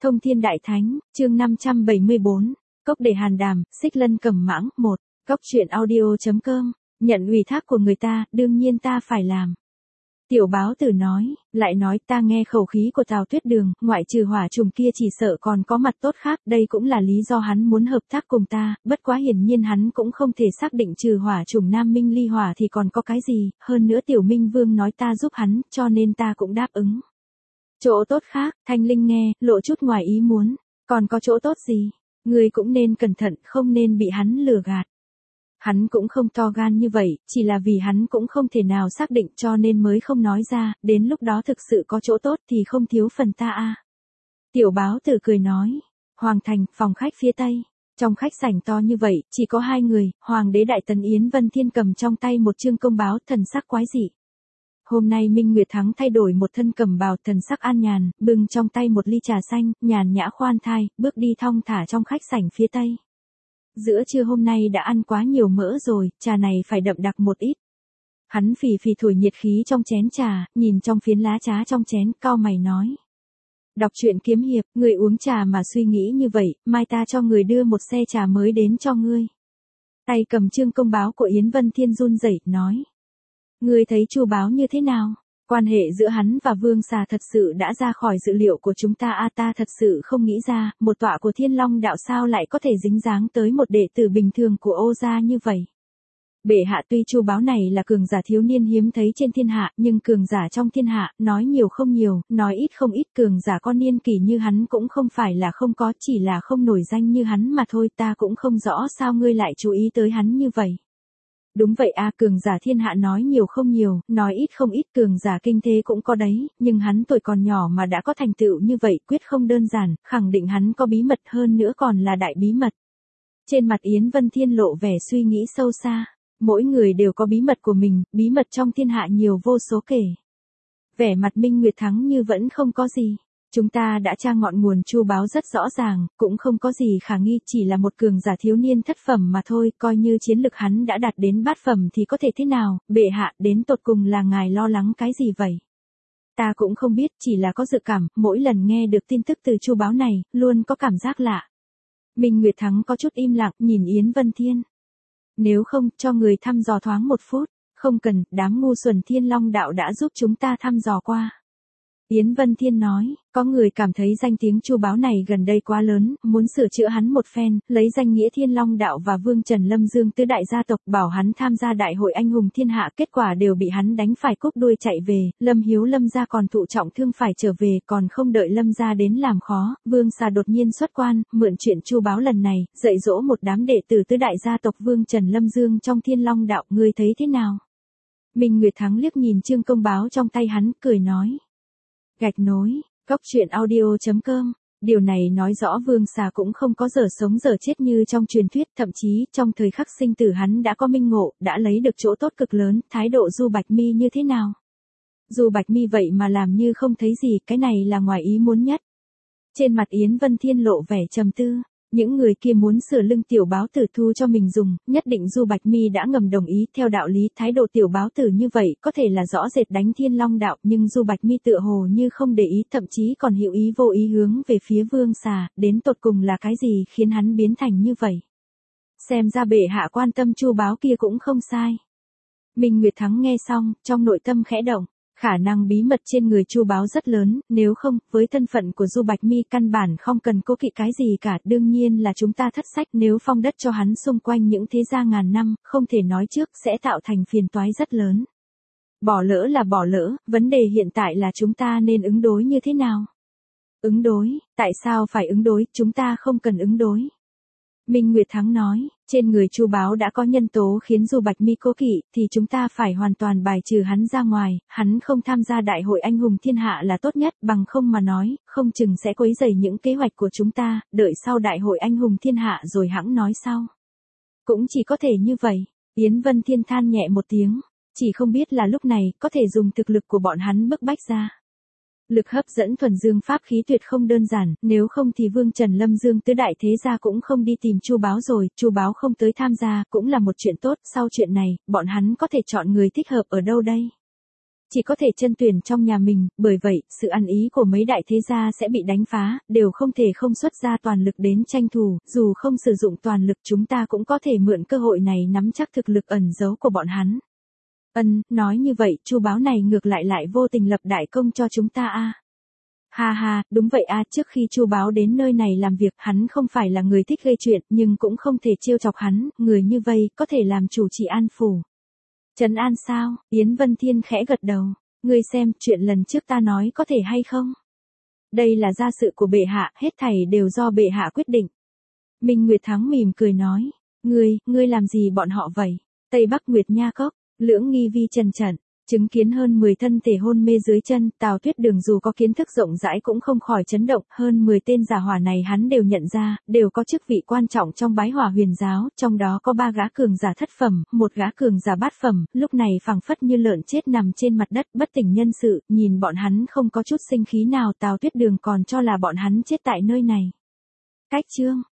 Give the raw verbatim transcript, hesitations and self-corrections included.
Thông Thiên Đại Thánh, chương năm trăm bảy mươi bốn, Cốc để Hàn Đàm, Xích Lân Cầm Mãng, một, Cốc truyện audio.com, nhận ủy thác của người ta, đương nhiên ta phải làm. Tiểu báo tử nói, lại nói ta nghe khẩu khí của Tào Tuyết Đường, ngoại trừ hỏa trùng kia chỉ sợ còn có mặt tốt khác, đây cũng là lý do hắn muốn hợp tác cùng ta, bất quá hiển nhiên hắn cũng không thể xác định trừ hỏa trùng Nam Minh ly hỏa thì còn có cái gì, hơn nữa Tiểu Minh Vương nói ta giúp hắn, cho nên ta cũng đáp ứng. Chỗ tốt khác, Thanh Linh nghe, lộ chút ngoài ý muốn, còn có chỗ tốt gì, người cũng nên cẩn thận, không nên bị hắn lừa gạt. Hắn cũng không to gan như vậy, chỉ là vì hắn cũng không thể nào xác định cho nên mới không nói ra, đến lúc đó thực sự có chỗ tốt thì không thiếu phần ta a. Tiểu báo tử cười nói, Hoàng thành, phòng khách phía tây, trong khách sảnh to như vậy, chỉ có hai người, Hoàng đế Đại Tần Yến Vân Thiên cầm trong tay một chương công báo, thần sắc quái dị. Hôm nay Minh Nguyệt Thắng thay đổi một thân cầm bào, thần sắc an nhàn, bưng trong tay một ly trà xanh, nhàn nhã khoan thai, bước đi thong thả trong khách sảnh phía tây. Giữa trưa hôm nay đã ăn quá nhiều mỡ rồi, trà này phải đậm đặc một ít. Hắn phì phì thổi nhiệt khí trong chén trà, nhìn trong phiến lá trà trong chén, cau mày nói. Đọc truyện kiếm hiệp, người uống trà mà suy nghĩ như vậy, mai ta cho người đưa một xe trà mới đến cho ngươi. Tay cầm chương công báo của Yến Vân Thiên run rẩy, nói. Ngươi thấy Chu báo như thế nào? Quan hệ giữa hắn và Vương Xà thật sự đã ra khỏi dự liệu của chúng ta a, ta thật sự không nghĩ ra, một tọa của Thiên Long đạo sao lại có thể dính dáng tới một đệ tử bình thường của Ô gia như vậy. Bệ hạ, tuy Chu báo này là cường giả thiếu niên hiếm thấy trên thiên hạ, nhưng cường giả trong thiên hạ, nói nhiều không nhiều, nói ít không ít, cường giả con niên kỷ như hắn cũng không phải là không có, chỉ là không nổi danh như hắn mà thôi, ta cũng không rõ sao ngươi lại chú ý tới hắn như vậy. Đúng vậy a, cường giả thiên hạ nói nhiều không nhiều, nói ít không ít, cường giả kinh thế cũng có đấy, nhưng hắn tuổi còn nhỏ mà đã có thành tựu như vậy, quyết không đơn giản, khẳng định hắn có bí mật, hơn nữa còn là đại bí mật. Trên mặt Yến Vân Thiên lộ vẻ suy nghĩ sâu xa, mỗi người đều có bí mật của mình, bí mật trong thiên hạ nhiều vô số kể. Vẻ mặt Minh Nguyệt Thắng như vẫn không có gì. Chúng ta đã tra ngọn nguồn Chu báo rất rõ ràng, cũng không có gì khả nghi, chỉ là một cường giả thiếu niên thất phẩm mà thôi, coi như chiến lực hắn đã đạt đến bát phẩm thì có thể thế nào, bệ hạ, đến tột cùng là ngài lo lắng cái gì vậy? Ta cũng không biết, chỉ là có dự cảm, mỗi lần nghe được tin tức từ Chu báo này, luôn có cảm giác lạ. Minh Nguyệt Thắng có chút im lặng, nhìn Yến Vân Thiên. Nếu không, cho người thăm dò thoáng một phút, không cần, đám ngu xuẩn Thiên Long đạo đã giúp chúng ta thăm dò qua. Yến Vân Thiên nói, có người cảm thấy danh tiếng Chu báo này gần đây quá lớn, muốn sửa chữa hắn một phen, lấy danh nghĩa Thiên Long đạo và Vương Trần Lâm Dương tứ đại gia tộc bảo hắn tham gia đại hội anh hùng thiên hạ, kết quả đều bị hắn đánh phải cúp đuôi chạy về, Lâm Hiếu Lâm gia còn thụ trọng thương phải trở về, còn không đợi Lâm gia đến làm khó, Vương Xà đột nhiên xuất quan, mượn chuyện Chu báo lần này, dạy dỗ một đám đệ tử tứ đại gia tộc Vương Trần Lâm Dương trong Thiên Long đạo, ngươi thấy thế nào? Minh Nguyệt Thắng liếc nhìn chương công báo trong tay hắn, cười nói. Gạch nối, Cốc truyện audio.com, điều này nói rõ Vương Xà cũng không có giờ sống giờ chết như trong truyền thuyết, thậm chí trong thời khắc sinh tử hắn đã có minh ngộ, đã lấy được chỗ tốt cực lớn, thái độ Du Bạch Mi như thế nào? Du Bạch Mi vậy mà làm như không thấy gì, cái này là ngoài ý muốn nhất. Trên mặt Yến Vân Thiên lộ vẻ trầm tư. Những người kia muốn sửa lưng tiểu báo tử thu cho mình dùng, nhất định Du Bạch Mi đã ngầm đồng ý, theo đạo lý thái độ tiểu báo tử như vậy có thể là rõ rệt đánh Thiên Long đạo, nhưng Du Bạch Mi tựa hồ như không để ý, thậm chí còn hữu ý vô ý hướng về phía Vương Xà, đến tột cùng là cái gì khiến hắn biến thành như vậy. Xem ra bệ hạ quan tâm Chu báo kia cũng không sai. Minh Nguyệt Thắng nghe xong, trong nội tâm khẽ động. Khả năng bí mật trên người Chu báo rất lớn, nếu không, với thân phận của Du Bạch Mi căn bản không cần cố kỵ cái gì cả, đương nhiên là chúng ta thất sách, nếu phong đất cho hắn xung quanh những thế gia ngàn năm, không thể nói trước, sẽ tạo thành phiền toái rất lớn. Bỏ lỡ là bỏ lỡ, vấn đề hiện tại là chúng ta nên ứng đối như thế nào? Ứng đối, tại sao phải ứng đối, chúng ta không cần ứng đối. Minh Nguyệt Thắng nói, trên người Chu báo đã có nhân tố khiến Du Bạch Mi cố kỵ, thì chúng ta phải hoàn toàn bài trừ hắn ra ngoài, hắn không tham gia đại hội anh hùng thiên hạ là tốt nhất, bằng không mà nói, không chừng sẽ quấy rầy những kế hoạch của chúng ta, đợi sau đại hội anh hùng thiên hạ rồi hẵng nói sau. Cũng chỉ có thể như vậy, Yến Vân Thiên than nhẹ một tiếng, chỉ không biết là lúc này có thể dùng thực lực của bọn hắn bức bách ra. Lực hấp dẫn thuần dương pháp khí tuyệt không đơn giản, nếu không thì Vương Trần Lâm Dương tứ đại thế gia cũng không đi tìm Chu báo rồi, Chu báo không tới tham gia, cũng là một chuyện tốt, sau chuyện này, bọn hắn có thể chọn người thích hợp ở đâu đây? chỉ có thể chân tuyển trong nhà mình, bởi vậy, sự ăn ý của mấy đại thế gia sẽ bị đánh phá, đều không thể không xuất ra toàn lực đến tranh thủ, dù không sử dụng toàn lực chúng ta cũng có thể mượn cơ hội này nắm chắc thực lực ẩn giấu của bọn hắn. Ân, nói như vậy, Chu Báo này ngược lại lại vô tình lập đại công cho chúng ta a. À. Ha ha, đúng vậy a, à, trước khi Chu Báo đến nơi này làm việc, hắn không phải là người thích gây chuyện, nhưng cũng không thể trêu chọc hắn, người như vây, có thể làm chủ trì an phủ. Trấn an sao? Yến Vân Thiên khẽ gật đầu. Ngươi xem, chuyện lần trước ta nói có thể hay không? Đây là gia sự của bệ hạ, hết thảy đều do bệ hạ quyết định. Minh Nguyệt Thắng mỉm cười nói. Ngươi, ngươi làm gì bọn họ vậy? Tây Bắc Nguyệt Nha Cốc, Lưỡng Nghi Vi trần trần, chứng kiến hơn mười thân thể hôn mê dưới chân, Tào Tuyết Đường dù có kiến thức rộng rãi cũng không khỏi chấn động, hơn mười tên giả hỏa này hắn đều nhận ra, đều có chức vị quan trọng trong bái hỏa huyền giáo, trong đó có ba gã cường giả thất phẩm, một gã cường giả bát phẩm, lúc này phảng phất như lợn chết nằm trên mặt đất, bất tỉnh nhân sự, nhìn bọn hắn không có chút sinh khí nào, Tào Tuyết Đường còn cho là bọn hắn chết tại nơi này. Cách chương